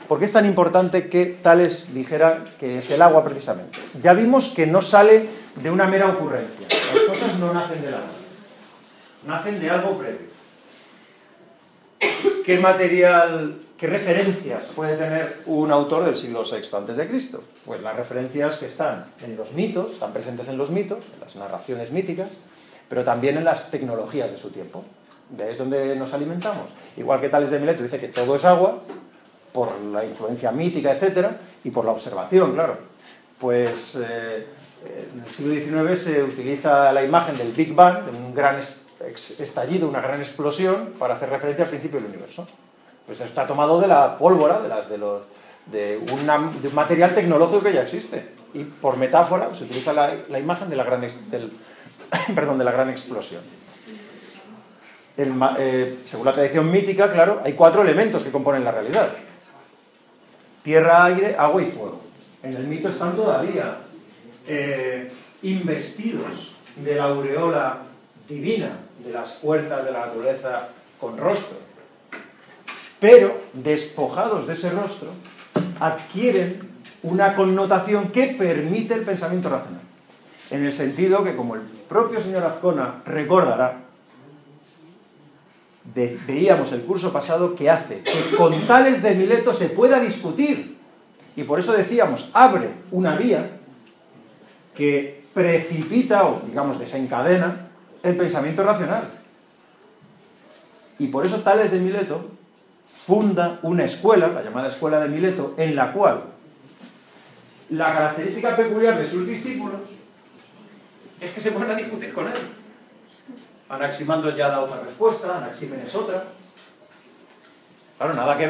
¿Por qué es tan importante que Tales dijera que es el agua precisamente? Ya vimos que no sale de una mera ocurrencia. Las cosas no nacen del agua. Nacen de algo previo. ¿Qué material, qué referencias puede tener un autor del siglo VI a.C.? Pues las referencias que están en los mitos, están presentes en los mitos, en las narraciones míticas, pero también en las tecnologías de su tiempo. De ahí es donde nos alimentamos. Igual que Tales de Mileto dice que todo es agua, por la influencia mítica, etcétera, y por la observación, claro. Pues en el siglo XIX se utiliza la imagen del Big Bang, de un gran estallido, una gran explosión, para hacer referencia al principio del universo. Pues esto está tomado de la pólvora, de un material tecnológico que ya existe. Y por metáfora se utiliza la imagen de la gran explosión. Según la tradición mítica, claro, hay 4 elementos que componen la realidad: tierra, aire, agua y fuego. En el mito están todavía investidos de la aureola divina, de las fuerzas de la naturaleza con rostro, pero despojados de ese rostro, adquieren una connotación que permite el pensamiento racional. En el sentido que, como el propio señor Azcona recordará, veíamos el curso pasado, que hace que con Tales de Mileto se pueda discutir, y por eso decíamos, abre una vía que precipita o, digamos, desencadena el pensamiento racional. Y por eso Tales de Mileto funda una escuela, la llamada Escuela de Mileto, en la cual la característica peculiar de sus discípulos es que se ponen a discutir con él. Anaximandro ya da otra respuesta, Anaxímenes otra. Claro, nada que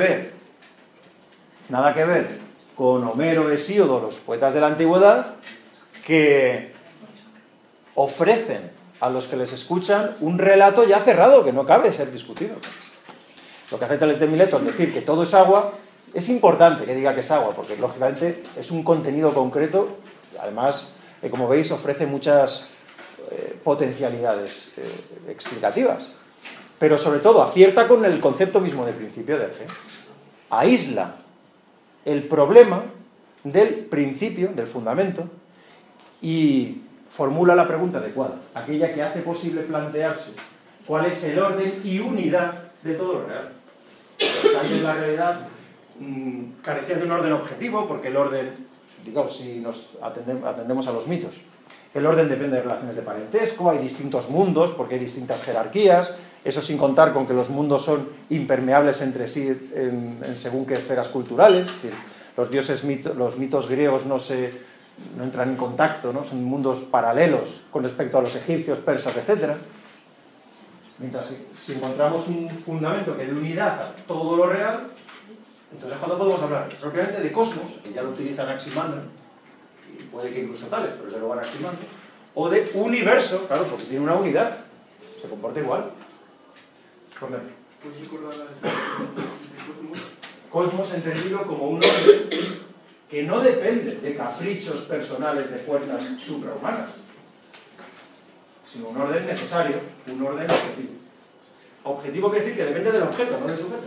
ver con Homero, Hesíodo, los poetas de la antigüedad, que ofrecen a los que les escuchan un relato ya cerrado, que no cabe ser discutido. Lo que hace Tales de Mileto al decir que todo es agua, es importante que diga que es agua, porque lógicamente es un contenido concreto, además, como veis, ofrece muchas potencialidades explicativas, pero sobre todo acierta con el concepto mismo del principio de Erge. Aísla el problema del principio, del fundamento, y formula la pregunta adecuada, aquella que hace posible plantearse cuál es el orden y unidad de todo lo real. Antes la realidad carecía de un orden objetivo, porque el orden, digamos, si nos atendemos a los mitos, el orden depende de relaciones de parentesco, hay distintos mundos porque hay distintas jerarquías, eso sin contar con que los mundos son impermeables entre sí en según qué esferas culturales. Es decir, los dioses, los mitos griegos no entran en contacto, ¿no? Son mundos paralelos con respecto a los egipcios, persas, etc. Mientras si encontramos un fundamento que dé unidad a todo lo real, entonces ¿cuándo podemos hablar? Propiamente de cosmos, que ya lo utiliza Anaximandro, y puede que incluso Tales, pero desde luego Anaximandro, o de universo, claro, porque tiene una unidad, se comporta igual. ¿Puedes recordar la definición de cosmos? Cosmos entendido como un orden que no depende de caprichos personales de fuerzas suprahumanas, sino un orden necesario, un orden objetivo. Objetivo quiere decir que depende del objeto, no del sujeto.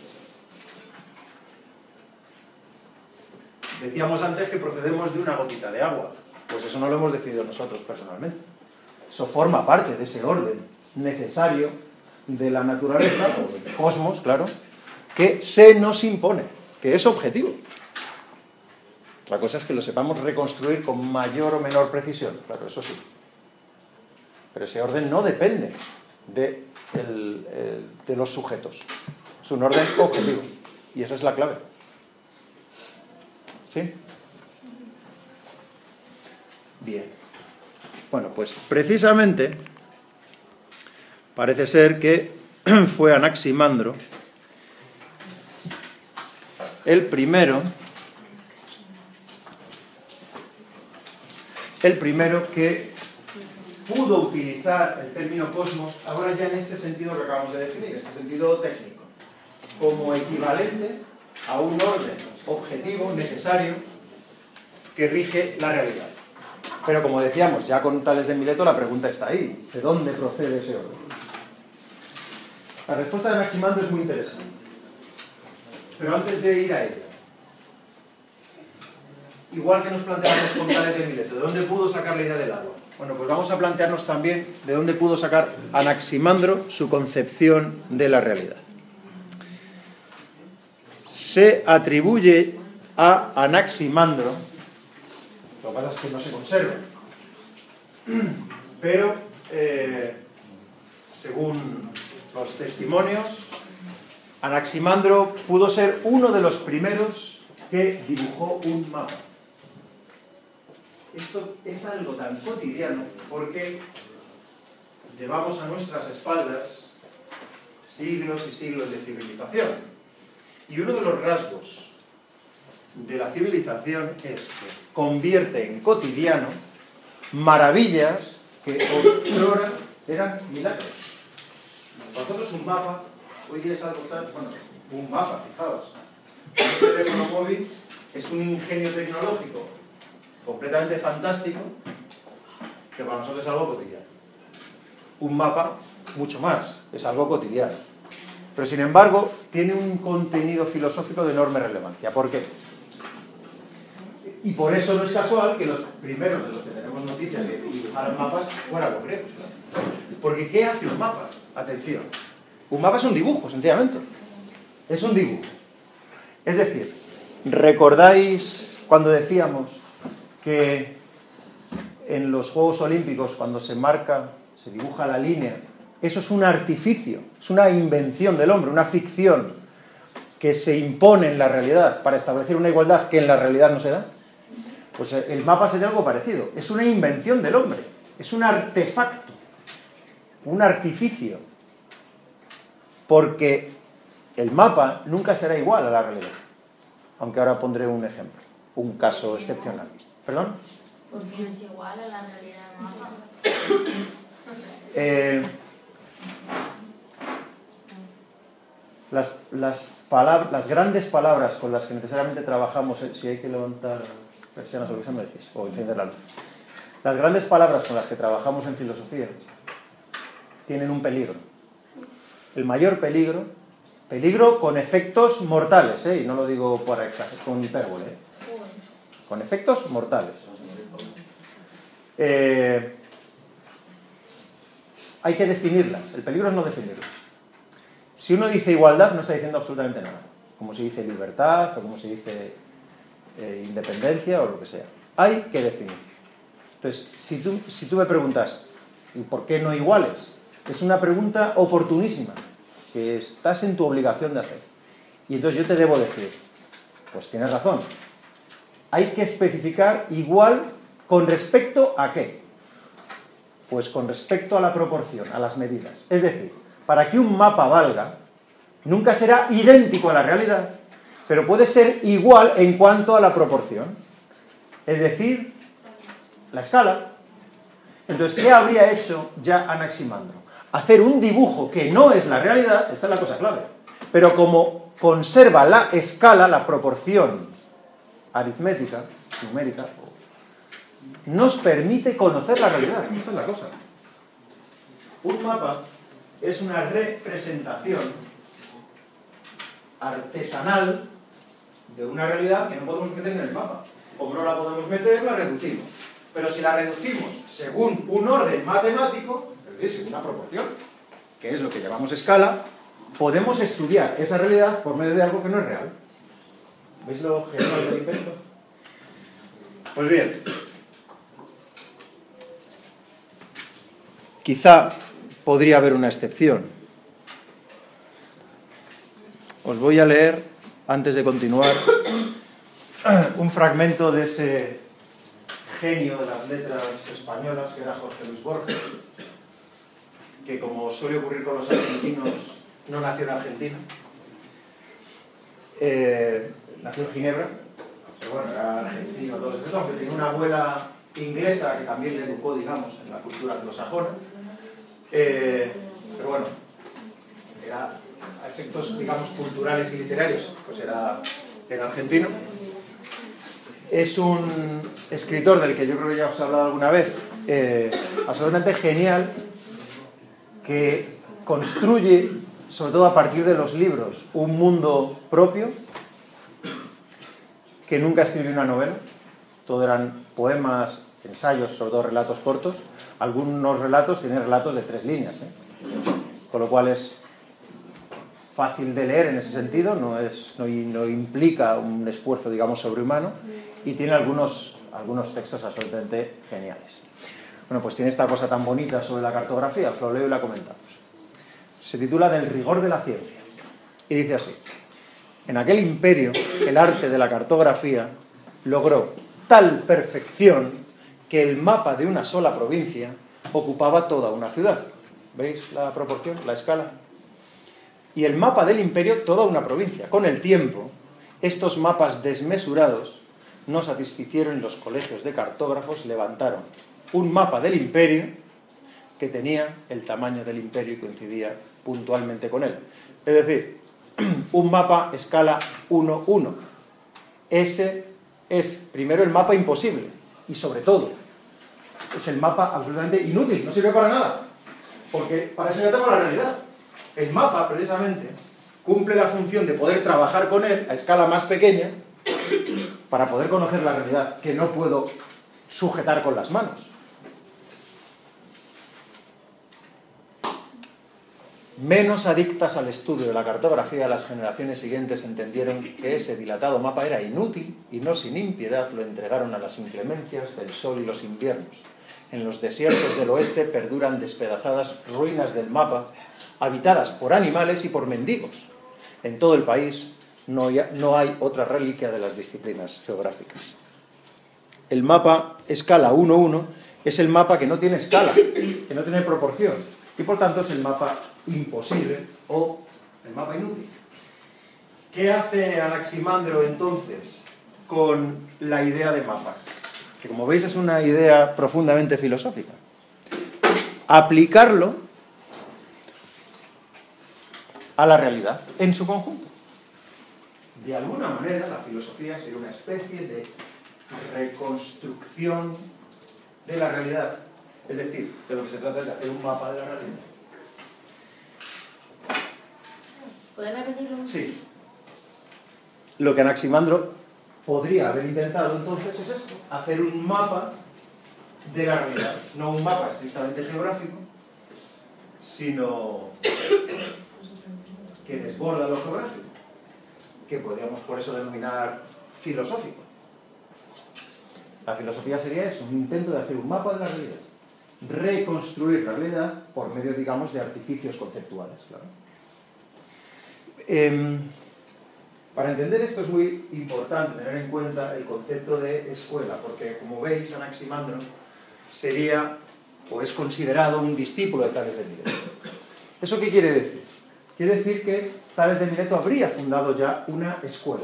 Decíamos antes que procedemos de una gotita de agua. Pues eso no lo hemos decidido nosotros personalmente. Eso forma parte de ese orden necesario de la naturaleza, o del cosmos, claro, que se nos impone, que es objetivo. La cosa es que lo sepamos reconstruir con mayor o menor precisión, claro, eso sí. Pero ese orden no depende de los sujetos. Es un orden objetivo. Y esa es la clave. ¿Sí? Bien. Bueno, pues precisamente parece ser que fue Anaximandro el primero que pudo utilizar el término cosmos, ahora ya en este sentido que acabamos de definir, este sentido técnico, como equivalente a un orden objetivo, necesario, que rige la realidad. Pero como decíamos, ya con Tales de Mileto la pregunta está ahí, ¿de dónde procede ese orden? La respuesta de Anaximandro es muy interesante. Pero antes de ir a ella, igual que nos planteamos con Tales de Mileto, ¿de dónde pudo sacar la idea del agua? Bueno, pues vamos a plantearnos también de dónde pudo sacar Anaximandro su concepción de la realidad. Se atribuye a Anaximandro, lo que pasa es que no se conserva, pero según los testimonios, Anaximandro pudo ser uno de los primeros que dibujó un mapa. Esto es algo tan cotidiano porque llevamos a nuestras espaldas siglos y siglos de civilización. Y uno de los rasgos de la civilización es que convierte en cotidiano maravillas que otrora eran milagros. Para nosotros un mapa, hoy día es algo tan... Bueno, un mapa, fijaos. Un teléfono móvil es un ingenio tecnológico completamente fantástico que para nosotros es algo cotidiano. Un mapa, mucho más, es algo cotidiano. Pero sin embargo, tiene un contenido filosófico de enorme relevancia. ¿Por qué? Y por eso no es casual que los primeros de los que tenemos noticias de dibujar mapas fueran los griegos. Porque ¿qué hace un mapa? Atención. Un mapa es un dibujo, sencillamente. Es un dibujo. Es decir, ¿recordáis cuando decíamos que en los Juegos Olímpicos, cuando se marca, se dibuja la línea, eso es un artificio, es una invención del hombre, una ficción que se impone en la realidad para establecer una igualdad que en la realidad no se da? Pues el mapa sería algo parecido. Es una invención del hombre, es un artefacto, un artificio, porque el mapa nunca será igual a la realidad. Aunque ahora pondré un ejemplo, un caso excepcional. ¿Perdón? Porque no es igual a la realidad del mapa. Las grandes palabras con las que necesariamente trabajamos, si hay que levantar persianas o lo que me decís, o encender la luz. Las grandes palabras con las que trabajamos en filosofía tienen un peligro. El mayor peligro con efectos mortales, y no lo digo para exagerar, con hipérbole, con efectos mortales. Hay que definirlas, el peligro es no definirlas. Si uno dice igualdad, no está diciendo absolutamente nada, como se dice libertad, o como se dice independencia, o lo que sea. Hay que definir. Entonces, si tú me preguntas, ¿y por qué no iguales? Es una pregunta oportunísima, que estás en tu obligación de hacer. Y entonces yo te debo decir, pues tienes razón. Hay que especificar igual con respecto a qué. Pues con respecto a la proporción, a las medidas. Es decir, para que un mapa valga, nunca será idéntico a la realidad, pero puede ser igual en cuanto a la proporción. Es decir, la escala. Entonces, ¿qué habría hecho ya Anaximandro? Hacer un dibujo que no es la realidad, esta es la cosa clave. Pero como conserva la escala, la proporción aritmética, numérica, nos permite conocer la realidad. Esta es la cosa. Un mapa es una representación artesanal de una realidad que no podemos meter en el mapa. Como no la podemos meter, la reducimos. Pero si la reducimos según un orden matemático, es decir, según una proporción, que es lo que llamamos escala, podemos estudiar esa realidad por medio de algo que no es real. ¿Veis lo genial del invento? Pues bien, quizá podría haber una excepción. Os voy a leer, antes de continuar, un fragmento de ese genio de las letras españolas, que era Jorge Luis Borges, que, como suele ocurrir con los argentinos, no nació en Argentina, nació en Ginebra, pero bueno, era argentino, todo eso, aunque tenía una abuela inglesa que también le educó, digamos, en la cultura anglosajona, pero bueno, era a efectos, digamos, culturales y literarios, pues era argentino. Es un escritor del que yo creo que ya os he hablado alguna vez, absolutamente genial, que construye, sobre todo a partir de los libros, un mundo propio, que nunca escribió una novela, todo eran poemas, ensayos, sobre todo relatos cortos. Algunos relatos tienen relatos de 3 líneas, con lo cual es fácil de leer en ese sentido, no implica un esfuerzo, digamos, sobrehumano, y tiene algunos textos absolutamente geniales. Bueno, pues tiene esta cosa tan bonita sobre la cartografía, os lo leo y la comentamos. Se titula Del rigor de la ciencia, y dice así: en aquel imperio, el arte de la cartografía logró tal perfección que el mapa de una sola provincia ocupaba toda una ciudad. ¿Veis la proporción, la escala? Y el mapa del imperio toda una provincia. Con el tiempo, estos mapas desmesurados no satisficieron los colegios de cartógrafos, levantaron un mapa del imperio que tenía el tamaño del imperio y coincidía puntualmente con él. Es decir, un mapa escala 1:1. Ese es, primero, el mapa imposible, y sobre todo, es el mapa absolutamente inútil, no sirve para nada, porque para eso ya tengo la realidad. El mapa, precisamente, cumple la función de poder trabajar con él a escala más pequeña para poder conocer la realidad que no puedo sujetar con las manos. Menos adictas al estudio de la cartografía, las generaciones siguientes entendieron que ese dilatado mapa era inútil y no sin impiedad lo entregaron a las inclemencias del sol y los inviernos. En los desiertos del oeste perduran despedazadas ruinas del mapa, habitadas por animales y por mendigos. En todo el país no hay otra reliquia de las disciplinas geográficas. El mapa escala 1:1 es el mapa que no tiene escala, que no tiene proporción, y por tanto es el mapa imposible o el mapa inútil. ¿Qué hace Anaximandro entonces con la idea de mapas? Que, como veis, es una idea profundamente filosófica. Aplicarlo a la realidad en su conjunto. De alguna manera, la filosofía sería una especie de reconstrucción de la realidad. Es decir, de lo que se trata es de hacer un mapa de la realidad. ¿Puedes repetirlo? Sí. Lo que Anaximandro podría haber intentado entonces es esto: hacer un mapa de la realidad. No un mapa estrictamente geográfico, sino que desborda lo geográfico, que podríamos por eso denominar filosófico. La filosofía sería eso, un intento de hacer un mapa de la realidad, reconstruir la realidad por medio, digamos, de artificios conceptuales, claro. Para entender esto es muy importante tener en cuenta el concepto de escuela, porque, como veis, Anaximandro sería o es considerado un discípulo de Tales de Mileto. ¿Eso qué quiere decir? Quiere decir que Tales de Mileto habría fundado ya una escuela.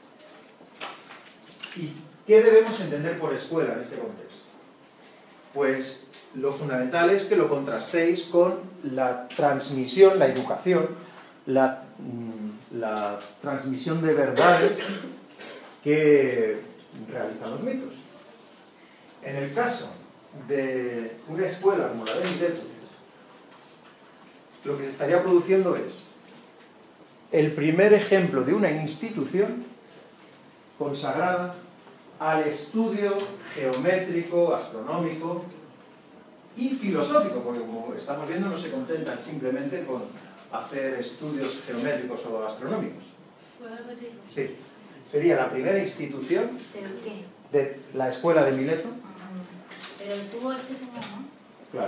¿Y qué debemos entender por escuela en este contexto? Pues lo fundamental es que lo contrastéis con la transmisión, la educación, la transmisión de verdades que realizan los mitos. En el caso de una escuela como la de Mileto, lo que se estaría produciendo es el primer ejemplo de una institución consagrada al estudio geométrico, astronómico y filosófico, porque, como estamos viendo, no se contentan simplemente con hacer estudios geométricos o astronómicos. ¿Puedo repetirlo? Sí. Sería la primera institución ¿Pero qué? de la escuela de Mileto. Pero estuvo este señor, ¿no? Claro.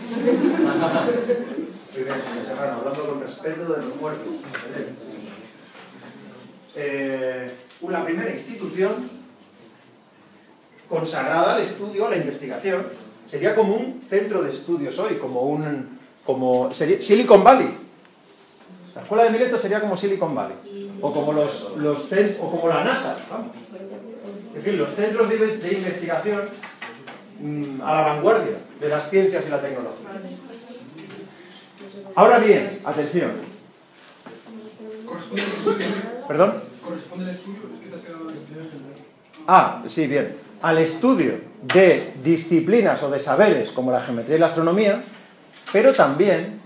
Muy bien, señor Serrano, hablando con respeto de los muertos. La primera institución consagrada al estudio, a la investigación. Sería como un centro de estudios hoy, sería Silicon Valley. La escuela de Mileto sería como Silicon Valley, o como o como la NASA, vamos. Es decir, los centros de investigación a la vanguardia de las ciencias y la tecnología. Ahora bien, atención. ¿Perdón? ¿Corresponde al estudio? Es que te has quedado en estudio. Sí, bien. Al estudio de disciplinas o de saberes como la geometría y la astronomía, pero también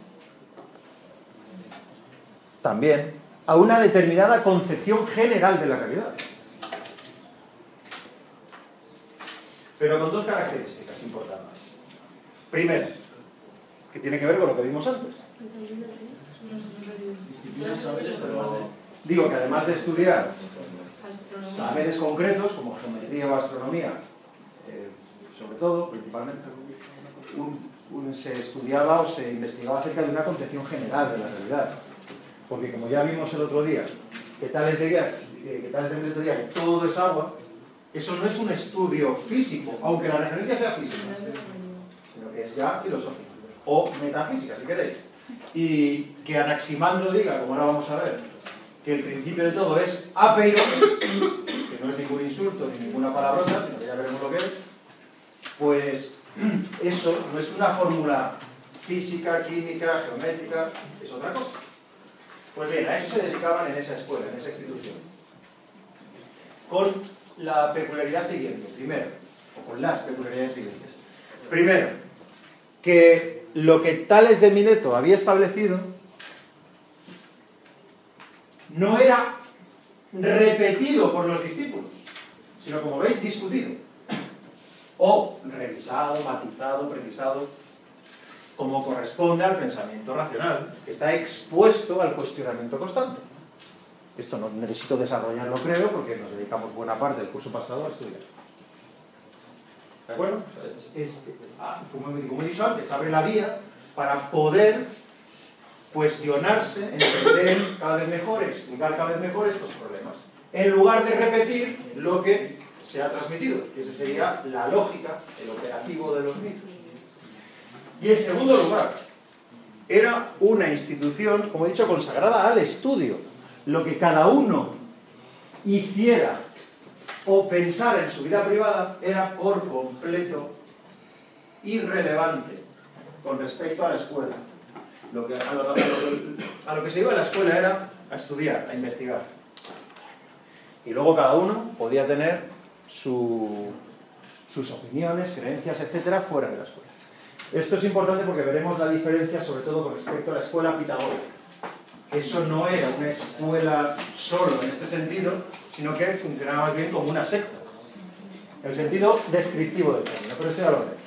a una determinada concepción general de la realidad. pero con dos características importantes. Primero, que tiene que ver con lo que vimos antes. Disciplinas, saberes, además de... Digo que además de estudiar saberes concretos, como geometría o astronomía, sobre todo, principalmente, se estudiaba o se investigaba acerca de una concepción general de la realidad. Porque como ya vimos el otro día, que Tales de Mileto decía que todo es agua, eso no es un estudio físico, aunque la referencia sea física, sino que es ya filosófica, o metafísica, si queréis. Y que Anaximandro diga, como ahora vamos a ver, que el principio de todo es apeiron, que no es ningún insulto ni ninguna palabrota, sino que ya veremos lo que es, pues eso no es una fórmula física, química, geométrica, es otra cosa. Pues bien, a eso se dedicaban en esa escuela, en esa institución. Con la peculiaridad siguiente, primero, o con las peculiaridades siguientes. Primero, que lo que Tales de Mileto había establecido no era repetido por los discípulos, sino, como veis, discutido. O revisado, matizado, precisado, como corresponde al pensamiento racional, que está expuesto al cuestionamiento constante. Esto no necesito desarrollarlo, creo, porque nos dedicamos buena parte del curso pasado a estudiar. ¿De acuerdo? Como he dicho antes, abre la vía para poder cuestionarse, entender cada vez mejor, explicar cada vez mejor estos problemas, en lugar de repetir lo que se ha transmitido, que esa sería la lógica, el operativo de los mitos. Y en segundo lugar, era una institución, como he dicho, consagrada al estudio. Lo que cada uno hiciera o pensara en su vida privada era por completo irrelevante con respecto a la escuela. A lo que se iba a la escuela era a estudiar, a investigar. Y luego cada uno podía tener sus opiniones, creencias, etcétera, fuera de la escuela. Esto es importante porque veremos la diferencia, sobre todo con respecto a la escuela pitagórica. Eso no era una escuela solo en este sentido, sino que funcionaba más bien como una secta. En el sentido descriptivo del término, pero esto ya lo veré.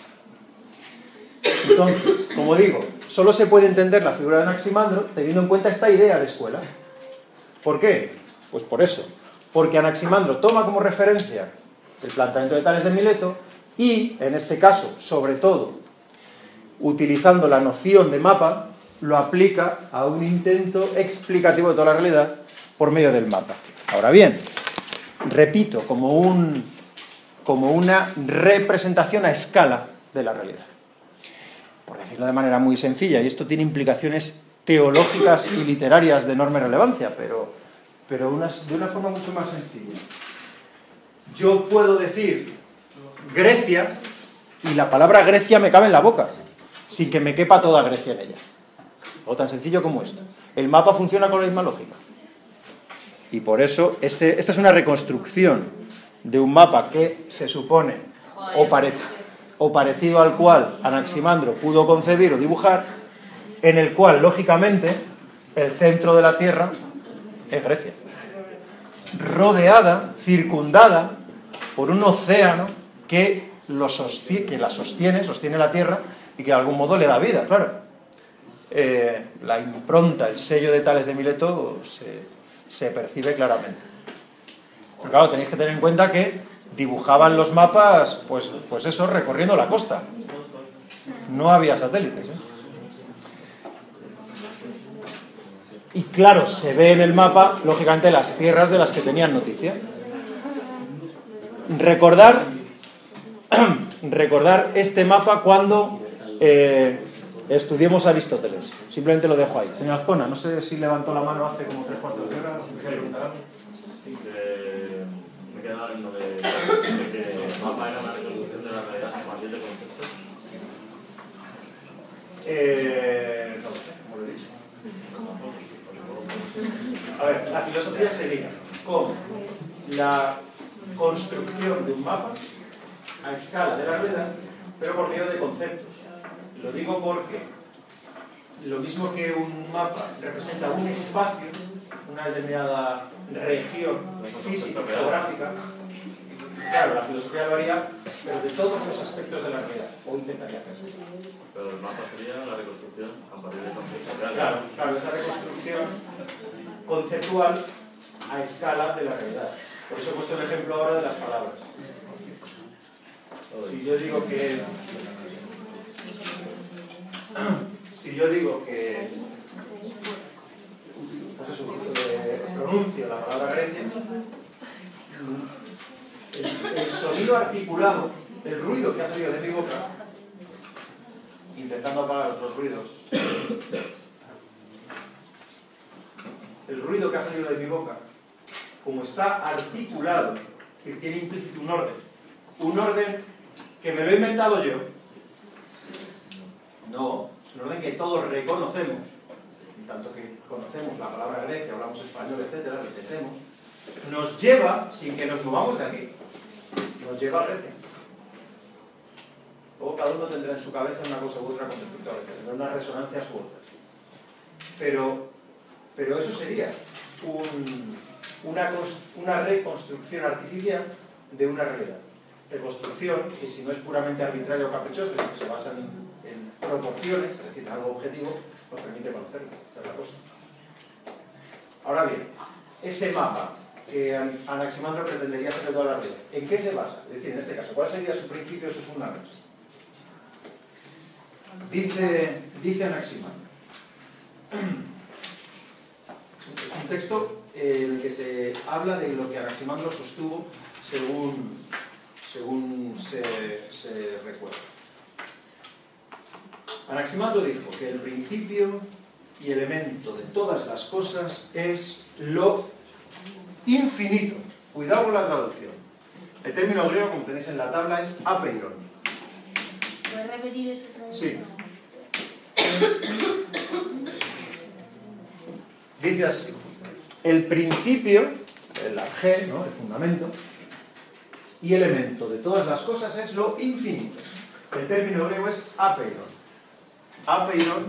Entonces, como digo, solo se puede entender la figura de Anaximandro teniendo en cuenta esta idea de escuela. ¿Por qué? Pues por eso. Porque Anaximandro toma como referencia el planteamiento de Tales de Mileto y, en este caso, sobre todo, utilizando la noción de mapa, lo aplica a un intento explicativo de toda la realidad por medio del mapa. Ahora bien, repito, como una representación a escala de la realidad. Por decirlo de manera muy sencilla, y esto tiene implicaciones teológicas y literarias de enorme relevancia, pero de una forma mucho más sencilla. Yo puedo decir Grecia y la palabra Grecia me cabe en la boca, sin que me quepa toda Grecia en ella. O tan sencillo como esto. El mapa funciona con la misma lógica. Y por eso, esta es una reconstrucción de un mapa que se supone, o parecido al cual Anaximandro pudo concebir o dibujar, en el cual, lógicamente, el centro de la Tierra es Grecia. Rodeada, circundada por un océano que la sostiene la Tierra y que de algún modo le da vida, claro. La impronta, el sello de Tales de Mileto se percibe claramente. Pero claro, tenéis que tener en cuenta que dibujaban los mapas, pues eso, recorriendo la costa. No había satélites, ¿eh? Y claro, se ve en el mapa, lógicamente, las tierras de las que tenían noticia. Recordar este mapa cuando estudiemos a Aristóteles. Simplemente lo dejo ahí. Señor Azcona, no sé si levantó la mano hace como 3/4 de hora. ¿Me quiere preguntar algo? Sí, me queda en lo de que el mapa era una reconstrucción de la realidad a partir de conceptos. No lo sé, como lo he dicho. A ver, la filosofía sería como la construcción de un mapa a escala de la realidad, pero por medio de conceptos. Lo digo porque lo mismo que un mapa representa un espacio, una determinada región física, geográfica, Claro, la filosofía lo haría, pero de todos los aspectos de la realidad, o intentaría hacerlo. Pero el mapa sería la reconstrucción a partir de conceptos reales. Claro, claro, esa reconstrucción conceptual a escala de la realidad. Por eso he puesto el ejemplo ahora de las palabras. Si yo digo que pues eso, pronuncio la palabra Grecia, el sonido articulado, el ruido que ha salido de mi boca, intentando apagar otros ruidos, el ruido que ha salido de mi boca, como está articulado, que tiene implícito un orden que me lo he inventado yo, no, es un orden que todos reconocemos, en tanto que conocemos la palabra Grecia, hablamos español, etcétera, lo entendemos, nos lleva, sin que nos movamos de aquí, nos lleva a Grecia. Luego cada uno tendrá en su cabeza una cosa u otra con respecto a Grecia, tendrá unas resonancias u otras. Pero eso sería una reconstrucción artificial de una realidad. Reconstrucción que, si no es puramente arbitraria o caprichosa, sino que se basa en proporciones, es decir, en algo objetivo, nos permite conocerlo. Esta es la cosa. Ahora bien, ese mapa que Anaximandro pretendería hacer de toda la realidad, ¿en qué se basa? Es decir, en este caso, ¿cuál sería su principio y su fundamento? Dice Anaximandro. Es un texto en el que se habla de lo que Anaximandro sostuvo según se recuerda. Anaximandro dijo que el principio y elemento de todas las cosas es lo infinito. Cuidado con la traducción. El término griego, como tenéis en la tabla, es apeiron. ¿Puedes repetir eso otra vez? Sí. Dice así: el principio, el arjé, ¿no?, el fundamento, y elemento de todas las cosas es lo infinito. El término griego es apeiron. Apeiron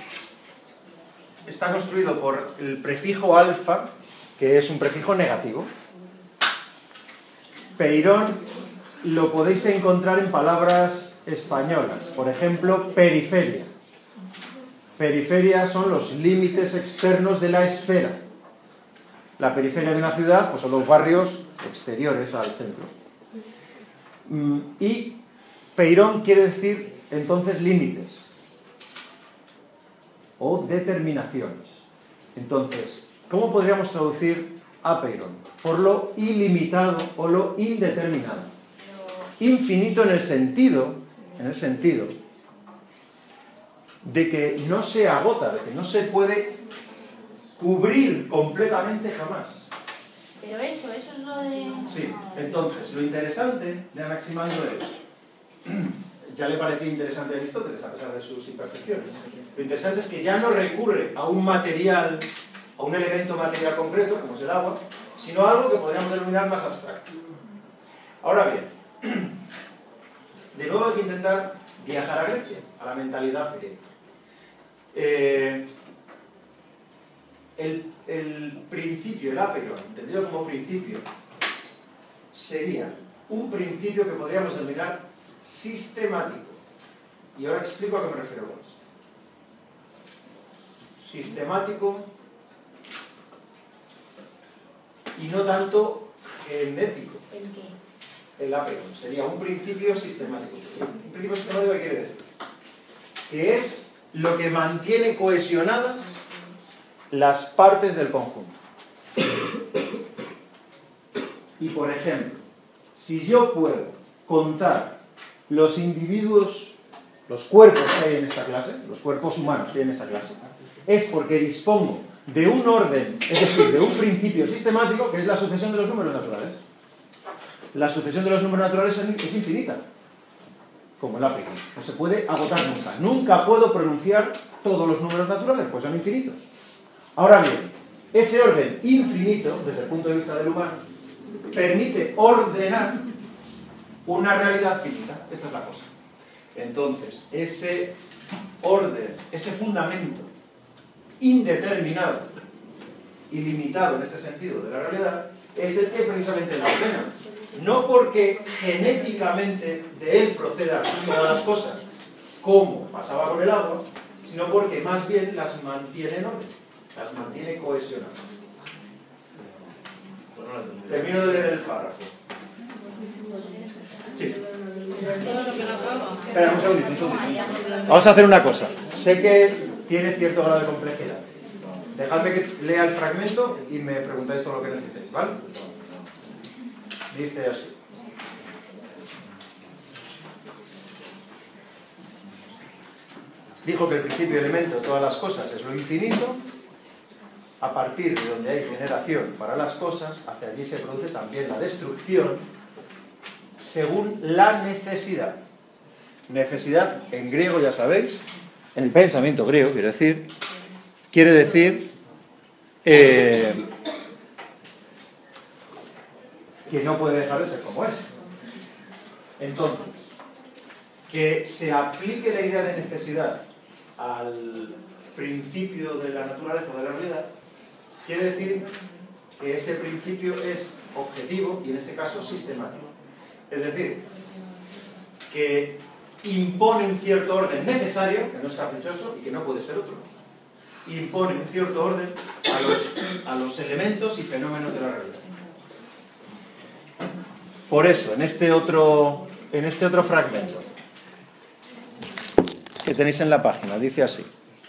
está construido por el prefijo alfa, que es un prefijo negativo. Peirón lo podéis encontrar en palabras españolas. Por ejemplo, periferia. Periferia son los límites externos de la esfera. La periferia de una ciudad pues son los barrios exteriores al centro. Y peirón quiere decir entonces límites o determinaciones. Entonces, ¿cómo podríamos traducir apeiron? Por lo ilimitado o lo indeterminado. Infinito en el sentido de que no se agota, de que no se puede cubrir completamente jamás. Pero eso es lo de... Sí, entonces, lo interesante de Anaximandro es, ya le parecía interesante a Aristóteles, a pesar de sus imperfecciones, lo interesante es que ya no recurre a un material, a un elemento material concreto, como es el agua, sino a algo que podríamos denominar más abstracto. Ahora bien, de nuevo hay que intentar viajar a Grecia, a la mentalidad griega. El principio, el apeiron, entendido como principio, sería un principio que podríamos denominar sistemático. Y ahora explico a qué me refiero con esto. Sistemático y no tanto genético. ¿El qué? El apeiron sería un principio sistemático. Un principio sistemático, ¿qué quiere decir? Que es lo que mantiene cohesionadas las partes del conjunto. Y por ejemplo, si yo puedo contar los individuos, los cuerpos que hay en esta clase, los cuerpos humanos que hay en esta clase, es porque dispongo de un orden, es decir, de un principio sistemático, que es la sucesión de los números naturales. La sucesión de los números naturales es infinita, como el apeiron. No se puede agotar nunca. Nunca puedo pronunciar todos los números naturales, pues son infinitos. Ahora bien, ese orden infinito, desde el punto de vista del humano, permite ordenar una realidad finita. Esta es la cosa. Entonces, ese orden, ese fundamento indeterminado, ilimitado en este sentido de la realidad, es el que precisamente la ordena. No porque genéticamente de él procedan todas las cosas, como pasaba con el agua, sino porque más bien las mantiene en orden, las mantiene cohesionadas. Termino de leer el párrafo. Sí. Espera, un segundito, un segundito. Vamos a hacer una cosa. Sé que tiene cierto grado de complejidad. Dejadme que lea el fragmento y me preguntáis todo lo que necesitéis, ¿vale? Dice así. Dijo que el principio elemento de todas las cosas es lo infinito. A partir de donde hay generación para las cosas, hacia allí se produce también la destrucción según la necesidad. Necesidad, en griego ya sabéis, en el pensamiento griego, quiere decir que no puede dejar de ser como es. Entonces, que se aplique la idea de necesidad al principio de la naturaleza o de la realidad, quiere decir que ese principio es objetivo y en este caso sistemático. Es decir, que impone un cierto orden necesario, que no es caprichoso y que no puede ser otro. Impone un cierto orden a los elementos y fenómenos de la realidad. Por eso, en este otro fragmento que tenéis en la página, dice así.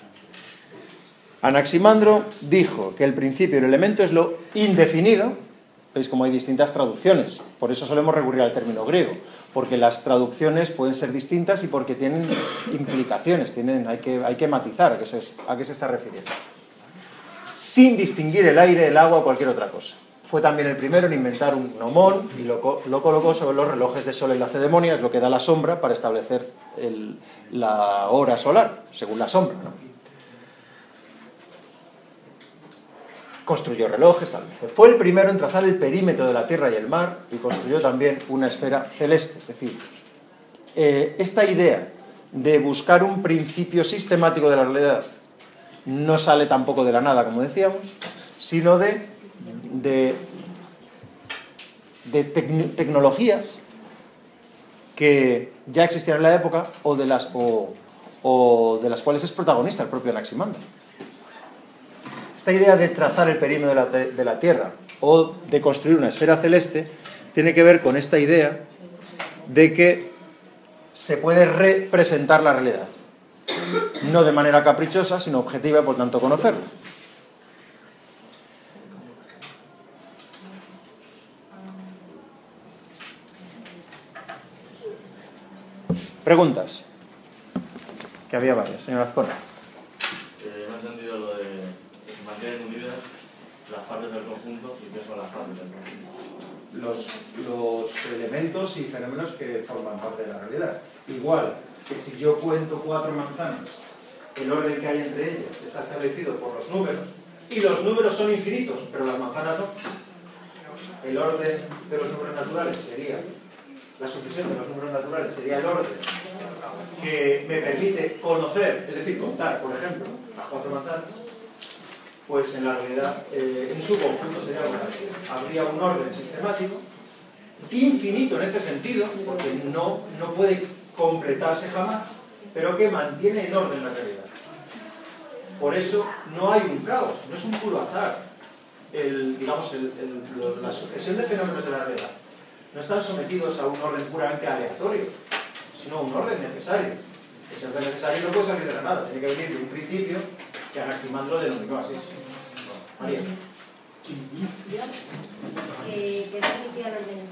Anaximandro dijo que el principio del elemento es lo indefinido. Veis cómo hay distintas traducciones, por eso solemos recurrir al término griego, porque las traducciones pueden ser distintas y porque tienen implicaciones, hay que matizar a qué se está refiriendo. Sin distinguir el aire, el agua o cualquier otra cosa. Fue también el primero en inventar un gnomón y lo colocó sobre los relojes de sol en la ceremonia, es lo que da la sombra para establecer la hora solar, según la sombra, ¿no? Construyó relojes, fue el primero en trazar el perímetro de la Tierra y el mar y construyó también una esfera celeste. Es decir, esta idea de buscar un principio sistemático de la realidad no sale tampoco de la nada, como decíamos, sino de tecnologías que ya existían en la época o de las cuales es protagonista el propio Anaximandro. Esta idea de trazar el perímetro de la Tierra o de construir una esfera celeste tiene que ver con esta idea de que se puede representar la realidad. No de manera caprichosa, sino objetiva y por tanto conocerla. Preguntas. Que había varias, señora Azcona. No he entendido lo de que se mantienen unidas las partes del conjunto y qué son las partes del conjunto. Los elementos y fenómenos que forman parte de la realidad. Igual que si yo cuento 4 manzanas, el orden que hay entre ellas está establecido por los números, y los números son infinitos, pero las manzanas no. El orden de los números naturales sería, la sucesión de los números naturales sería el orden que me permite conocer, es decir, contar, por ejemplo, las 4 manzanas. Pues en la realidad, en su conjunto sería bueno, habría un orden sistemático, infinito en este sentido, porque no puede completarse jamás, pero que mantiene en orden la realidad. Por eso no hay un caos, no es un puro azar. La sucesión de fenómenos de la realidad no están sometidos a un orden puramente aleatorio, sino a un orden necesario. Ese orden necesario no puede salir de la nada, tiene que venir de un principio que Anaximandro denominó así. María. ¿Qué permitía el orden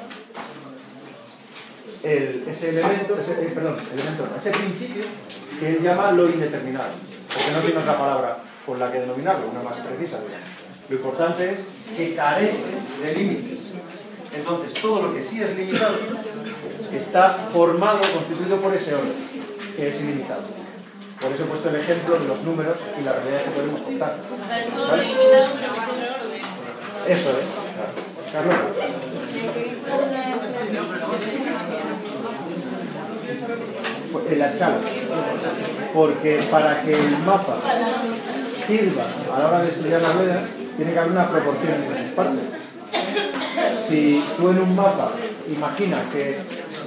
ese principio que él llama lo indeterminado, porque no tiene otra palabra con la que denominarlo, una más precisa. Lo importante es que carece de límites. Entonces, todo lo que sí es limitado está formado, constituido por ese orden, que es ilimitado. Por eso he puesto el ejemplo de los números y la realidad que podemos contar. O sea, es todo ilimitado, pero que tiene orden. Eso es. Claro. Carlos. En la escala. Porque para que el mapa sirva a la hora de estudiar la rueda, tiene que haber una proporción entre sus partes. si tú en un mapa, imagina que,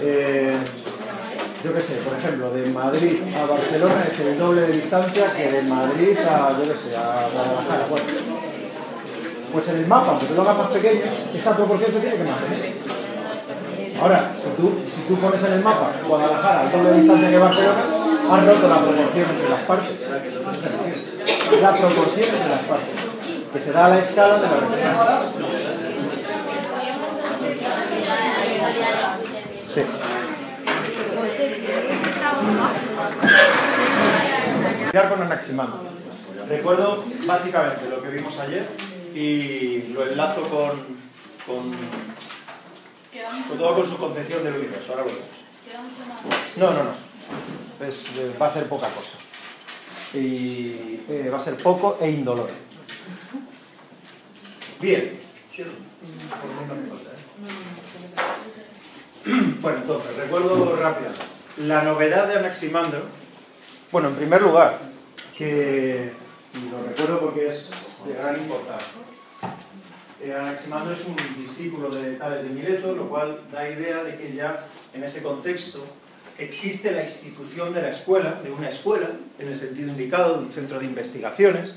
yo qué sé, por ejemplo, de Madrid a Barcelona es el doble de distancia que de Madrid a, yo qué sé, a Guadalajara. Bueno, pues en el mapa, aunque tú lo hagas más pequeño, esa proporción se tiene que mantener. Ahora, si tú pones en el mapa Guadalajara al doble de distancia que Barcelona, has roto la proporción entre las partes. La proporción entre las partes, que se da a la escala de la representación. Sí. Con Anaximandro. Recuerdo básicamente lo que vimos ayer y lo enlazo con todo con su concepción del universo. Ahora lo vemos. No. Va a ser poca cosa. Y va a ser poco e indoloro. Bien. Bueno, entonces, recuerdo rápido. La novedad de Anaximandro, bueno, en primer lugar, que y lo recuerdo porque es de gran importancia. Anaximandro es un discípulo de Tales de Mileto, lo cual da idea de que ya en ese contexto existe la institución de la escuela, de una escuela, en el sentido indicado, de un centro de investigaciones,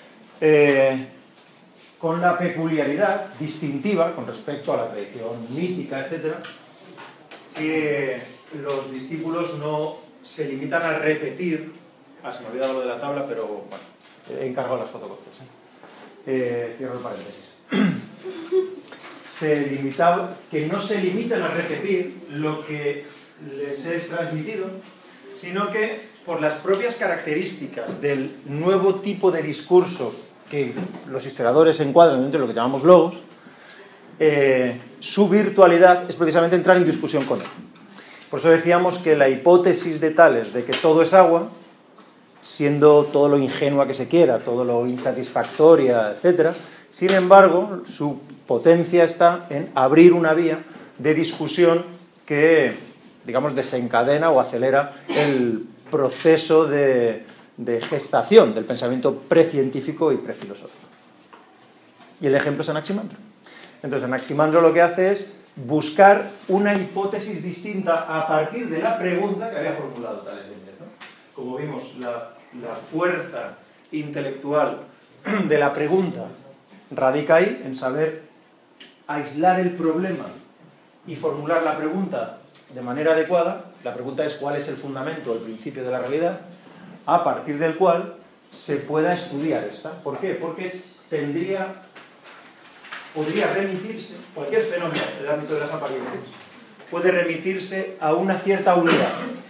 con la peculiaridad distintiva con respecto a la tradición mítica, etc., que los discípulos no se limitan a repetir, se me ha olvidado lo de la tabla, pero bueno, he encargado las fotocopias. Cierro el paréntesis. Que no se limitan a repetir lo que les es transmitido, sino que por las propias características del nuevo tipo de discurso que los historiadores encuadran dentro de lo que llamamos logos, su virtualidad es precisamente entrar en discusión con él. Por eso decíamos que la hipótesis de Tales de que todo es agua, siendo todo lo ingenua que se quiera, todo lo insatisfactoria, etc., sin embargo, su potencia está en abrir una vía de discusión que, digamos, desencadena o acelera el proceso de gestación del pensamiento precientífico y prefilosófico. Y el ejemplo es Anaximandro. Entonces, Anaximandro lo que hace es buscar una hipótesis distinta a partir de la pregunta que había formulado Tales de Mileto. Como vimos, la fuerza intelectual de la pregunta radica ahí, en saber aislar el problema y formular la pregunta de manera adecuada. La pregunta es cuál es el fundamento, el principio de la realidad, a partir del cual se pueda estudiar esta. ¿Por qué? Porque podría remitirse, cualquier fenómeno del ámbito de las apariencias, puede remitirse a una cierta unidad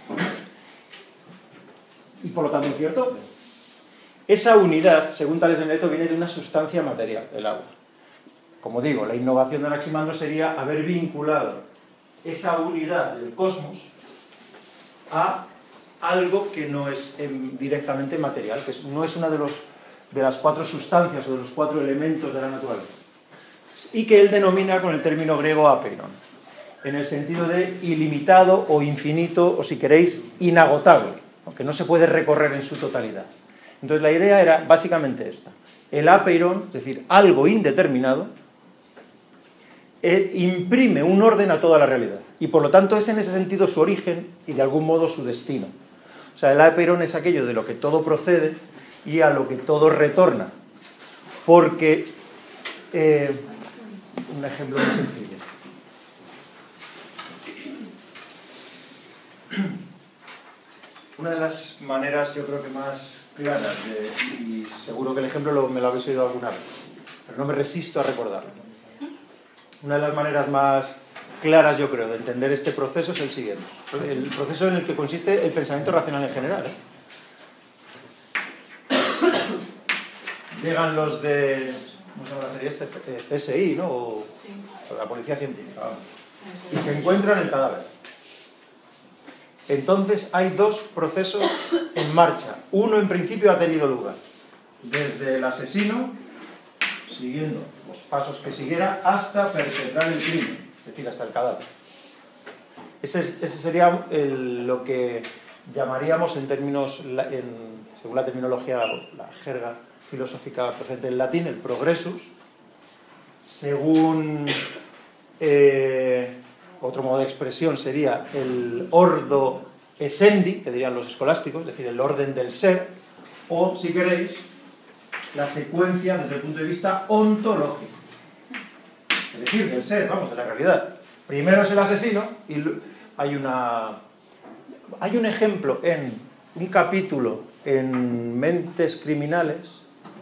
y por lo tanto un cierto orden. Esa unidad, según Tales de Mileto, viene de una sustancia material, el agua. Como digo, la innovación de Anaximandro sería haber vinculado esa unidad del cosmos a algo que no es directamente material, que no es una de las cuatro sustancias o de los cuatro elementos de la naturaleza, y que él denomina con el término griego apeiron, en el sentido de ilimitado o infinito, o si queréis, inagotable, que no se puede recorrer en su totalidad. Entonces la idea era básicamente esta: el apeiron, es decir, algo indeterminado, imprime un orden a toda la realidad, y por lo tanto es en ese sentido su origen y de algún modo su destino. O sea, el apeiron es aquello de lo que todo procede y a lo que todo retorna, porque un ejemplo muy sencillo. Una de las maneras, yo creo que más claras, y seguro que el ejemplo me lo habéis oído alguna vez, pero no me resisto a recordarlo. Una de las maneras más claras, yo creo, de entender este proceso es el siguiente. El proceso en el que consiste el pensamiento racional en general. Llegan los de... ¿cómo se llama la serie? CSI, ¿no? O la policía científica. Y se encuentran el cadáver. Entonces hay dos procesos en marcha. Uno en principio ha tenido lugar. Desde el asesino, siguiendo los pasos que siguiera, hasta perpetrar el crimen. Es decir, hasta el cadáver. Ese sería lo que llamaríamos en términos, según la terminología, la jerga filosófica presente en latín, el progressus. Según Otro modo de expresión sería el ordo essendi, que dirían los escolásticos, es decir, el orden del ser, o, si queréis, la secuencia desde el punto de vista ontológico. Es decir, del ser, vamos, de la realidad. Primero es el asesino y hay un ejemplo en un capítulo en Mentes Criminales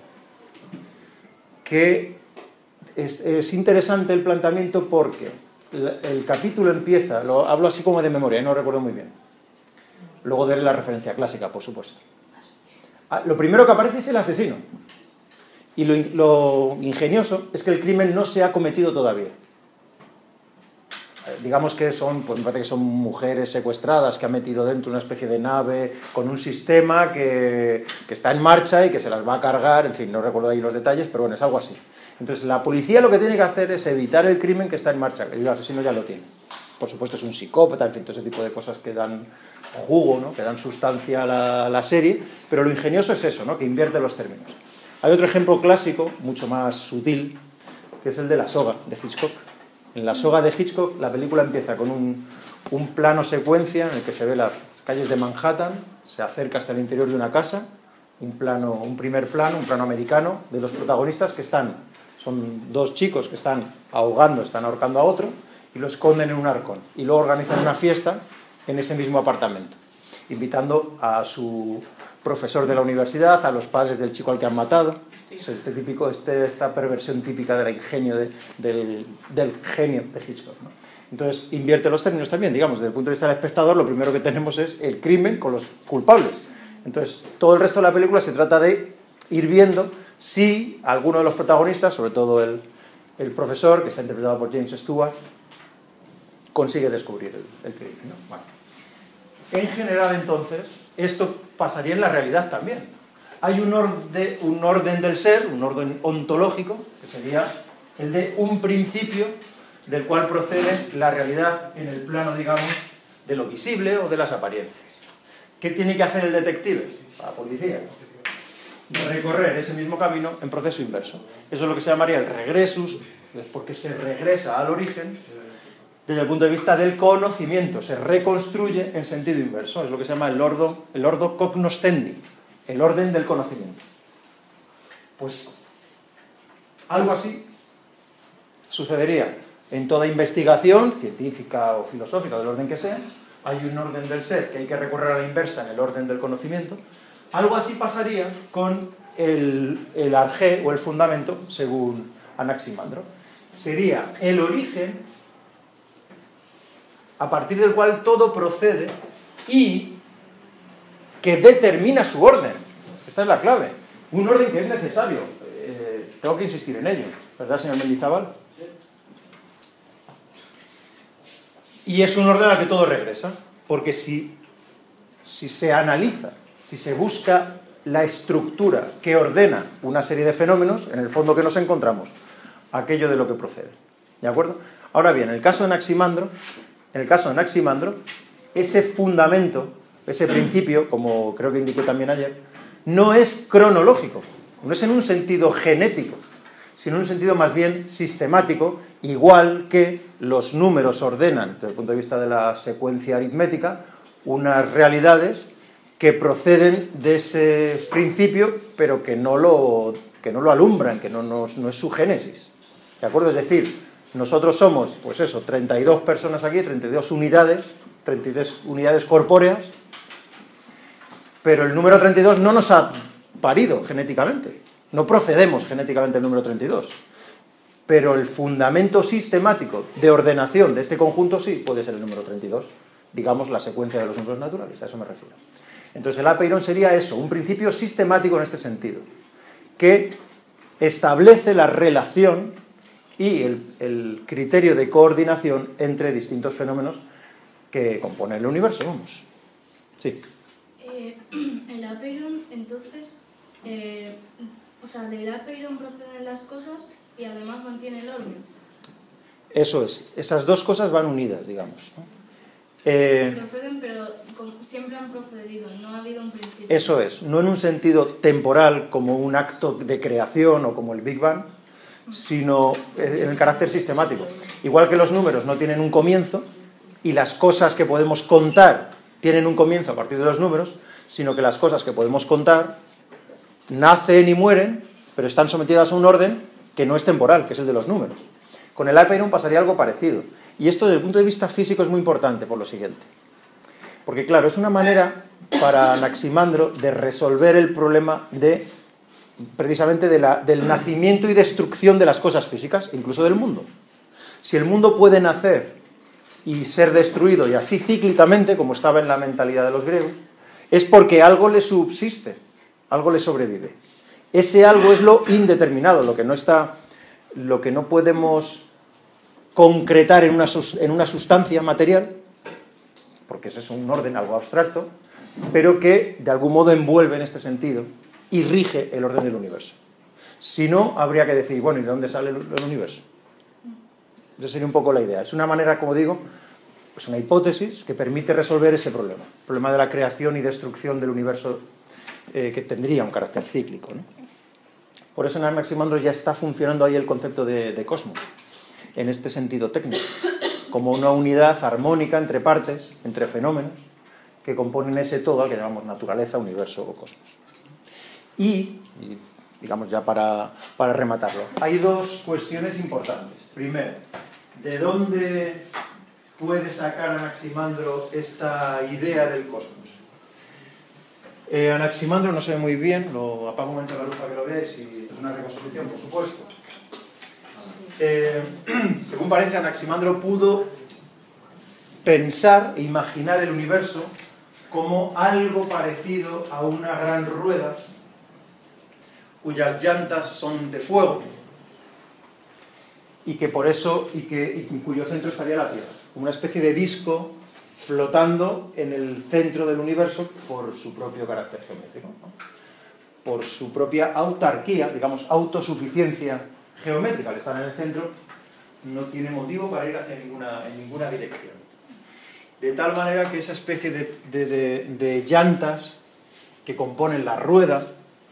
que es interesante el planteamiento porque el capítulo empieza, lo hablo así como de memoria, no recuerdo muy bien. Luego daré la referencia clásica, por supuesto. Lo primero que aparece es el asesino. Y lo ingenioso es que el crimen no se ha cometido todavía. Digamos que pues me parece que son mujeres secuestradas que han metido dentro una especie de nave con un sistema que está en marcha y que se las va a cargar, en fin, no recuerdo ahí los detalles, pero bueno, es algo así. Entonces la policía lo que tiene que hacer es evitar el crimen que está en marcha, el asesino ya lo tiene. Por supuesto es un psicópata, en fin, todo ese tipo de cosas que dan jugo, ¿no? Que dan sustancia a la serie, pero lo ingenioso es eso, ¿no? Que invierte los términos. Hay otro ejemplo clásico, mucho más sutil, que es el de La soga, de Hitchcock. En La soga de Hitchcock, la película empieza con un plano secuencia en el que se ve las calles de Manhattan, se acerca hasta el interior de una casa, un primer plano, un plano americano, de los protagonistas que son dos chicos que están ahorcando a otro, y lo esconden en un arcón. Y luego organizan una fiesta en ese mismo apartamento, invitando a su profesor de la universidad, a los padres del chico al que han matado. Esta perversión típica del ingenio del genio de Hitchcock, ¿no? Entonces invierte los términos también, digamos, desde el punto de vista del espectador, lo primero que tenemos es el crimen con los culpables. Entonces todo el resto de la película se trata de ir viendo si alguno de los protagonistas, sobre todo el profesor, que está interpretado por James Stewart, consigue descubrir el crimen, ¿no? Bueno. En general, entonces, esto pasaría en la realidad también. Hay un orden del ser, un orden ontológico, que sería el de un principio del cual procede la realidad en el plano, digamos, de lo visible o de las apariencias. ¿Qué tiene que hacer el detective? La policía. Recorrer ese mismo camino en proceso inverso. Eso es lo que se llamaría el regresus, porque se regresa al origen desde el punto de vista del conocimiento, se reconstruye en sentido inverso. Es lo que se llama el ordo cognoscendi, el orden del conocimiento. Pues algo así sucedería en toda investigación, científica o filosófica, del orden que sea. Hay un orden del ser que hay que recorrer a la inversa en el orden del conocimiento. Algo así pasaría con el arjé o el fundamento, según Anaximandro. Sería el origen a partir del cual todo procede y que determina su orden. Esta es la clave. Un orden que es necesario. Tengo que insistir en ello. ¿Verdad, señor Mendizábal? Y es un orden al que todo regresa. Porque si se analiza, si se busca la estructura que ordena una serie de fenómenos, en el fondo, ¿qué nos encontramos? Aquello de lo que procede. ¿De acuerdo? Ahora bien, en el caso de Anaximandro, ese fundamento, ese principio, como creo que indiqué también ayer, no es cronológico, no es en un sentido genético, sino en un sentido más bien sistemático, igual que los números ordenan, desde el punto de vista de la secuencia aritmética, unas realidades que proceden de ese principio, pero que no lo alumbran, que no es su génesis. ¿De acuerdo? Es decir, nosotros somos, pues eso, 32 personas aquí, 32 unidades corpóreas, pero el número 32 no nos ha parido genéticamente, no procedemos genéticamente del número 32, pero el fundamento sistemático de ordenación de este conjunto sí puede ser el número 32, digamos la secuencia de los números naturales, a eso me refiero. Entonces el apeiron sería eso, un principio sistemático en este sentido, que establece la relación y el criterio de coordinación entre distintos fenómenos que componen el universo, vamos. Sí. El apeiron, entonces, del apeiron proceden las cosas y además mantiene el orden. Eso es, esas dos cosas van unidas, digamos, ¿no? Proceden, pero siempre han procedido, no ha habido un principio. Eso es, no en un sentido temporal como un acto de creación o como el Big Bang, sino en el carácter sistemático. Igual que los números no tienen un comienzo, y las cosas que podemos contar tienen un comienzo a partir de los números, sino que las cosas que podemos contar nacen y mueren, pero están sometidas a un orden que no es temporal, que es el de los números. Con el Hyperion pasaría algo parecido. Y esto desde el punto de vista físico es muy importante por lo siguiente. Porque claro, es una manera para Anaximandro de resolver el problema precisamente del nacimiento y destrucción de las cosas físicas, incluso del mundo. Si el mundo puede nacer y ser destruido, y así cíclicamente, como estaba en la mentalidad de los griegos, es porque algo le subsiste, algo le sobrevive. Ese algo es lo indeterminado, lo que no podemos concretar en una sustancia material, porque ese es un orden, algo abstracto, pero que de algún modo envuelve en este sentido y rige el orden del universo. Si no, habría que decir, bueno, ¿y de dónde sale el universo? Esa sería un poco la idea. Es una manera, como digo, pues una hipótesis que permite resolver ese problema, el problema de la creación y destrucción del universo que tendría un carácter cíclico, ¿no? Por eso en Anaximandro ya está funcionando ahí el concepto de cosmos, en este sentido técnico, como una unidad armónica entre partes, entre fenómenos, que componen ese todo al que llamamos naturaleza, universo o cosmos. Y digamos ya para rematarlo, hay dos cuestiones importantes. Primero, ¿de dónde puede sacar Anaximandro esta idea del cosmos? Anaximandro no se ve muy bien, lo apago un momento la luz para que lo veáis, y esto es una reconstrucción, por supuesto. Según parece, Anaximandro pudo pensar e imaginar el universo como algo parecido a una gran rueda cuyas llantas son de fuego y que por eso y en cuyo centro estaría la Tierra, una especie de disco flotando en el centro del universo por su propio carácter geométrico, ¿no? Por su propia autarquía, digamos autosuficiencia geométrica. Al estar en el centro no tiene motivo para ir hacia en ninguna dirección, de tal manera que esa especie de llantas que componen la rueda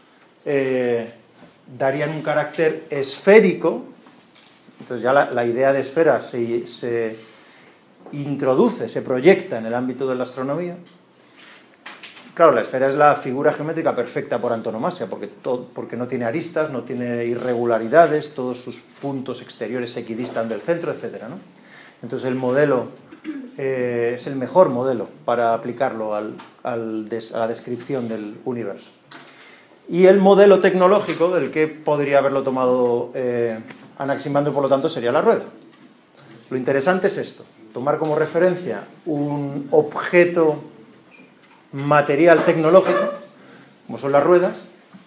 darían un carácter esférico. Entonces ya la idea de esfera se introduce, se proyecta en el ámbito de la astronomía. Claro, la esfera es la figura geométrica perfecta por antonomasia, porque no tiene aristas, no tiene irregularidades, todos sus puntos exteriores se equidistan del centro, etc., ¿no? Entonces el modelo es el mejor modelo para aplicarlo a la descripción del universo. Y el modelo tecnológico del que podría haberlo tomado Anaximandro, por lo tanto, sería la rueda. Lo interesante es esto, tomar como referencia un objeto material tecnológico, como son las ruedas,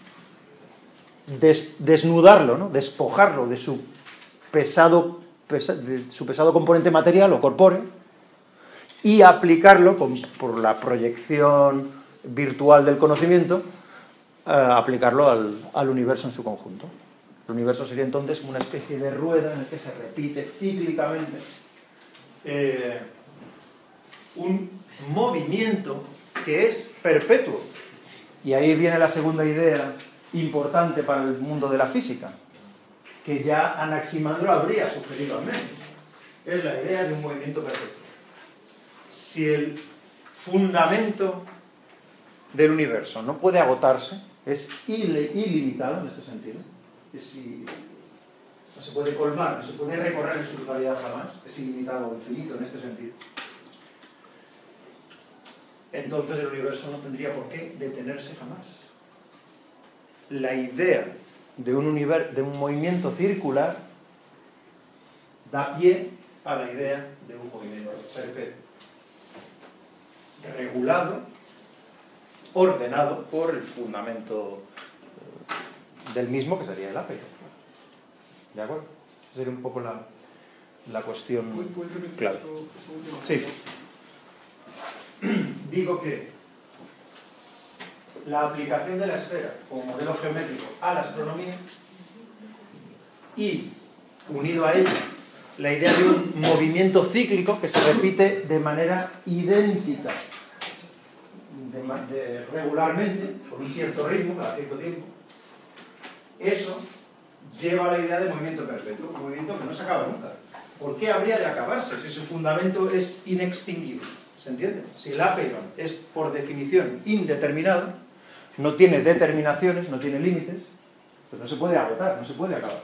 desnudarlo, ¿no? Despojarlo de su pesado componente material o corpóreo y aplicarlo por la proyección virtual del conocimiento, aplicarlo al universo en su conjunto. El universo sería entonces como una especie de rueda en el que se repite cíclicamente un movimiento que es perpetuo. Y ahí viene la segunda idea importante para el mundo de la física, que ya Anaximandro habría sugerido al menos. Es la idea de un movimiento perpetuo. Si el fundamento del universo no puede agotarse, es ilimitado en este sentido, no se puede colmar, no se puede recorrer en su totalidad jamás, es ilimitado o infinito en este sentido, entonces el universo no tendría por qué detenerse jamás. La idea de un movimiento circular da pie a la idea de un movimiento perpetuo, regulado, ordenado por el fundamento del mismo, que sería el apego. ¿De acuerdo? Esa sería un poco la cuestión clave. Sí. Digo que la aplicación de la esfera como modelo geométrico a la astronomía y, unido a ella, la idea de un movimiento cíclico que se repite de manera idéntica, regularmente, con un cierto ritmo, cada cierto tiempo, eso lleva a la idea de movimiento perpetuo, un movimiento que no se acaba nunca. ¿Por qué habría de acabarse si su fundamento es inextinguible? ¿Se entiende? Si el apeiron es por definición indeterminado, no tiene determinaciones, no tiene límites, pues no se puede agotar, no se puede acabar.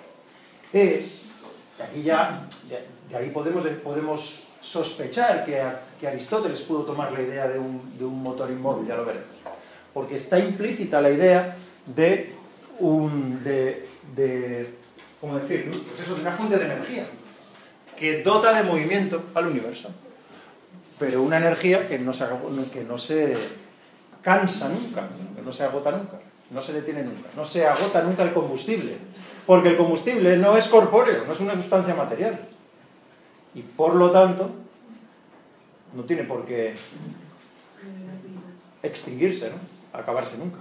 Aquí ya, de ahí podemos sospechar que Aristóteles pudo tomar la idea de un motor inmóvil, ya lo veremos. Porque está implícita la idea de ¿cómo decir? Pues eso, de una fuente de energía que dota de movimiento al universo. Pero una energía que no se cansa nunca, que no se agota nunca, no se detiene nunca, no se agota nunca el combustible. Porque el combustible no es corpóreo, no es una sustancia material. Y por lo tanto, no tiene por qué extinguirse, ¿no? Acabarse nunca.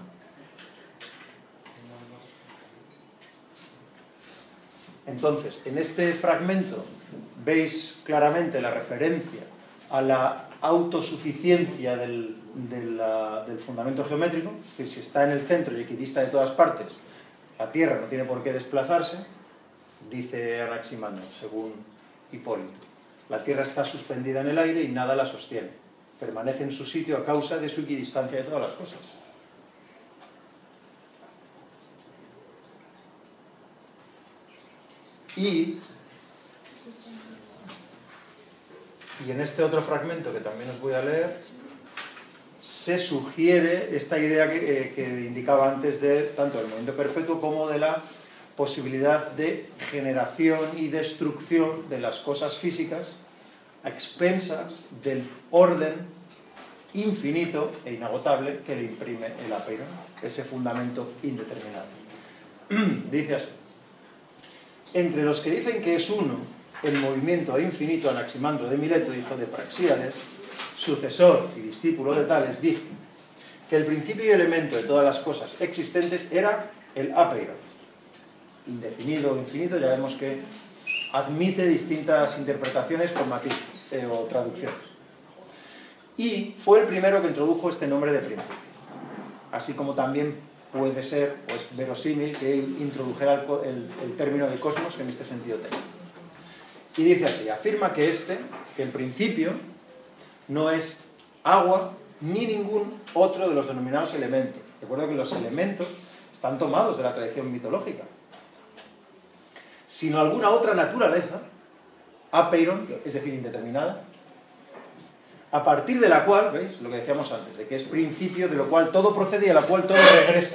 Entonces, en este fragmento veis claramente la referencia a la autosuficiencia del fundamento geométrico, es decir, si está en el centro y equidista de todas partes, la Tierra no tiene por qué desplazarse, dice Anaximandro, según Hipólito. La Tierra está suspendida en el aire y nada la sostiene. Permanece en su sitio a causa de su equidistancia de todas las cosas. Y en este otro fragmento que también os voy a leer, se sugiere esta idea que indicaba antes de tanto del movimiento perpetuo como de la posibilidad de generación y destrucción de las cosas físicas a expensas del orden infinito e inagotable que le imprime el apeiron, ese fundamento indeterminado. Dice así: entre los que dicen que es uno el movimiento infinito, Anaximandro de Mileto, hijo de Praxíades, sucesor y discípulo de Tales, dijo que el principio y elemento de todas las cosas existentes era el apeiron. Indefinido o infinito, ya vemos que admite distintas interpretaciones con matices o traducciones. Y fue el primero que introdujo este nombre de principio. Así como también puede ser, o es verosímil, que introdujera el término de cosmos en este sentido técnico. Y dice así: afirma que el principio no es agua ni ningún otro de los denominados elementos. Recuerda que los elementos están tomados de la tradición mitológica, sino alguna otra naturaleza, apeiron, es decir, indeterminada, a partir de la cual, ¿veis? Lo que decíamos antes, de que es principio, de lo cual todo procede y a la cual todo regresa.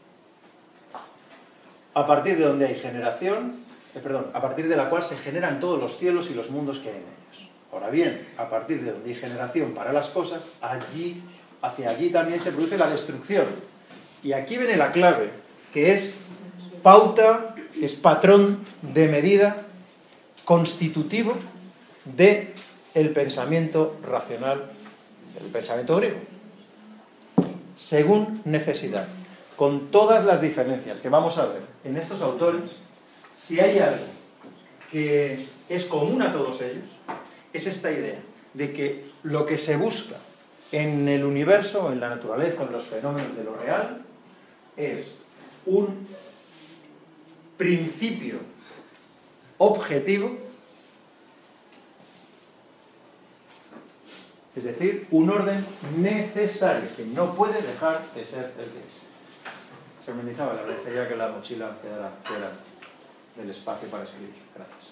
A partir de donde hay generación, a partir de la cual se generan todos los cielos y los mundos que hay en ellos. Ahora bien, a partir de donde hay generación para las cosas, hacia allí también se produce la destrucción. Y aquí viene la clave, que es pauta, es patrón de medida constitutivo del pensamiento racional, el pensamiento griego. Según necesidad, con todas las diferencias que vamos a ver en estos autores, si hay algo que es común a todos ellos, es esta idea de que lo que se busca en el universo, en la naturaleza, en los fenómenos de lo real, es un principio objetivo, es decir, un orden necesario, que no puede dejar de ser el que es. Señor Mendizábal, le agradecería que la mochila quedara fuera del espacio para escribir. Gracias.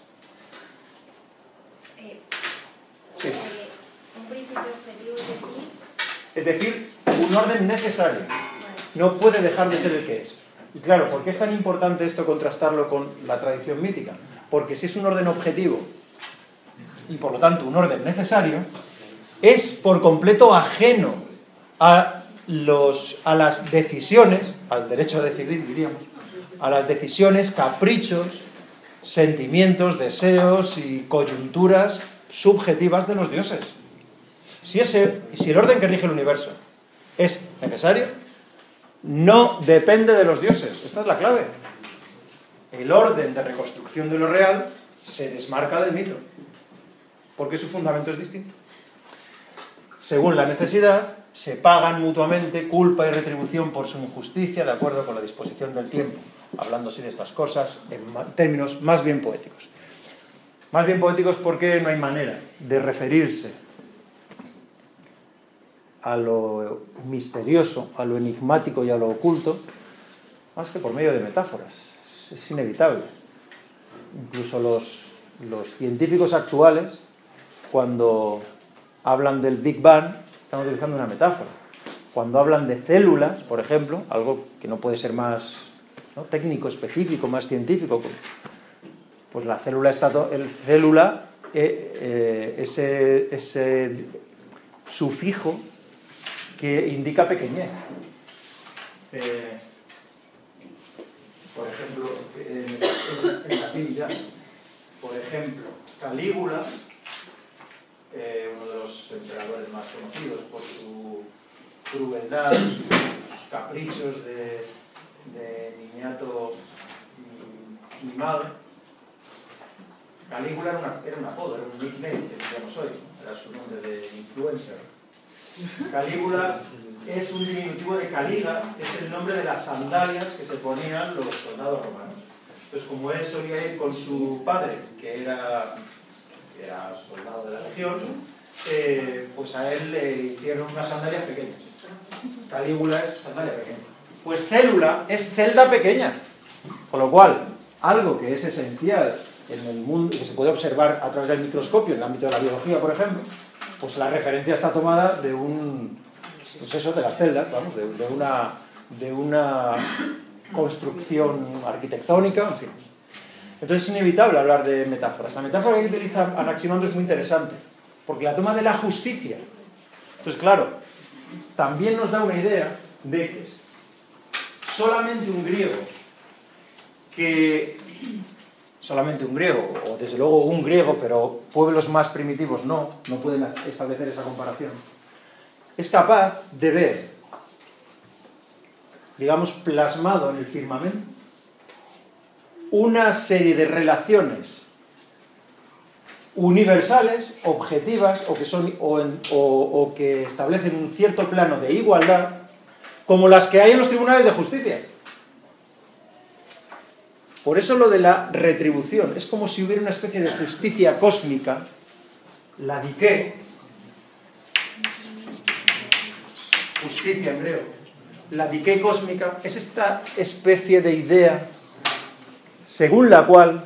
Sí. Un principio objetivo es decir, un orden necesario. No puede dejar de ser el que es. Y claro, ¿por qué es tan importante esto contrastarlo con la tradición mítica? Porque si es un orden objetivo y por lo tanto un orden necesario, es por completo ajeno a las decisiones, al derecho a decidir, diríamos, a las decisiones, caprichos, sentimientos, deseos y coyunturas subjetivas de los dioses. Si el orden que rige el universo es necesario, no depende de los dioses. Esta es la clave. El orden de reconstrucción de lo real se desmarca del mito, porque su fundamento es distinto. según la necesidad, se pagan mutuamente culpa y retribución por su injusticia de acuerdo con la disposición del tiempo, hablando así de estas cosas en términos más bien poéticos. Más bien poéticos porque no hay manera de referirse a lo misterioso, a lo enigmático y a lo oculto, más que por medio de metáforas. Es inevitable. Incluso los científicos actuales, cuando hablan del Big Bang, están utilizando una metáfora. Cuando hablan de células, por ejemplo, algo que no puede ser más, ¿no?, técnico, específico, más científico, pues la célula ese sufijo que indica pequeñez. Por ejemplo, en latín ya. Por ejemplo, Calígula, uno de los emperadores más conocidos por su crueldad, sus caprichos de niñato mimado. Calígula era un apodo, era un nickname que diríamos hoy, era su nombre de influencer. Calígula es un diminutivo de Caliga, que es el nombre de las sandalias que se ponían los soldados romanos. Entonces, como él solía ir con su padre, que era soldado de la legión, pues a él le hicieron unas sandalias pequeñas. Calígula es sandalia pequeña. Pues célula es celda pequeña. Con lo cual, algo que es esencial en el mundo, que se puede observar a través del microscopio, en el ámbito de la biología, por ejemplo, pues la referencia está tomada de de las celdas, vamos, de una construcción arquitectónica, en fin. Entonces es inevitable hablar de metáforas. La metáfora que utiliza Anaximandro es muy interesante, porque la toma de la justicia. Entonces, claro, también nos da una idea de que solamente un griego, o desde luego un griego, pero pueblos más primitivos no pueden establecer esa comparación, es capaz de ver, digamos, plasmado en el firmamento, una serie de relaciones universales, objetivas, o que establecen un cierto plano de igualdad, como las que hay en los tribunales de justicia. Por eso lo de la retribución, es como si hubiera una especie de justicia cósmica, la dike, justicia en griego, la dike cósmica, es esta especie de idea según la cual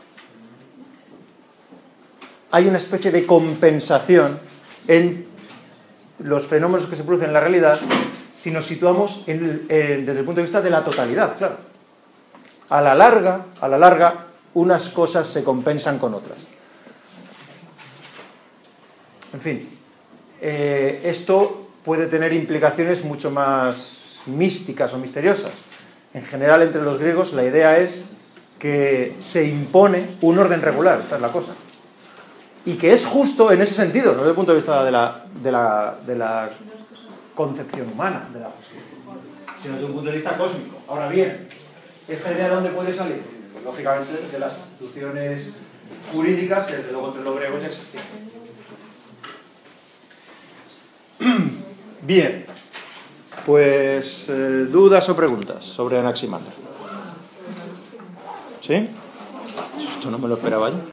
hay una especie de compensación en los fenómenos que se producen en la realidad si nos situamos desde el punto de vista de la totalidad, claro. A la larga, unas cosas se compensan con otras. En fin, esto puede tener implicaciones mucho más místicas o misteriosas. En general, entre los griegos, la idea es que se impone un orden regular, esta es la cosa. Y que es justo en ese sentido, no desde el punto de vista de la concepción humana de la justicia, sino desde un punto de vista cósmico. Ahora bien, ¿esta idea de dónde puede salir? Pues lógicamente de las instituciones jurídicas que desde luego entre los griegos ya existían. Bien, pues dudas o preguntas sobre Anaximandro. ¿Sí? Esto no me lo esperaba yo.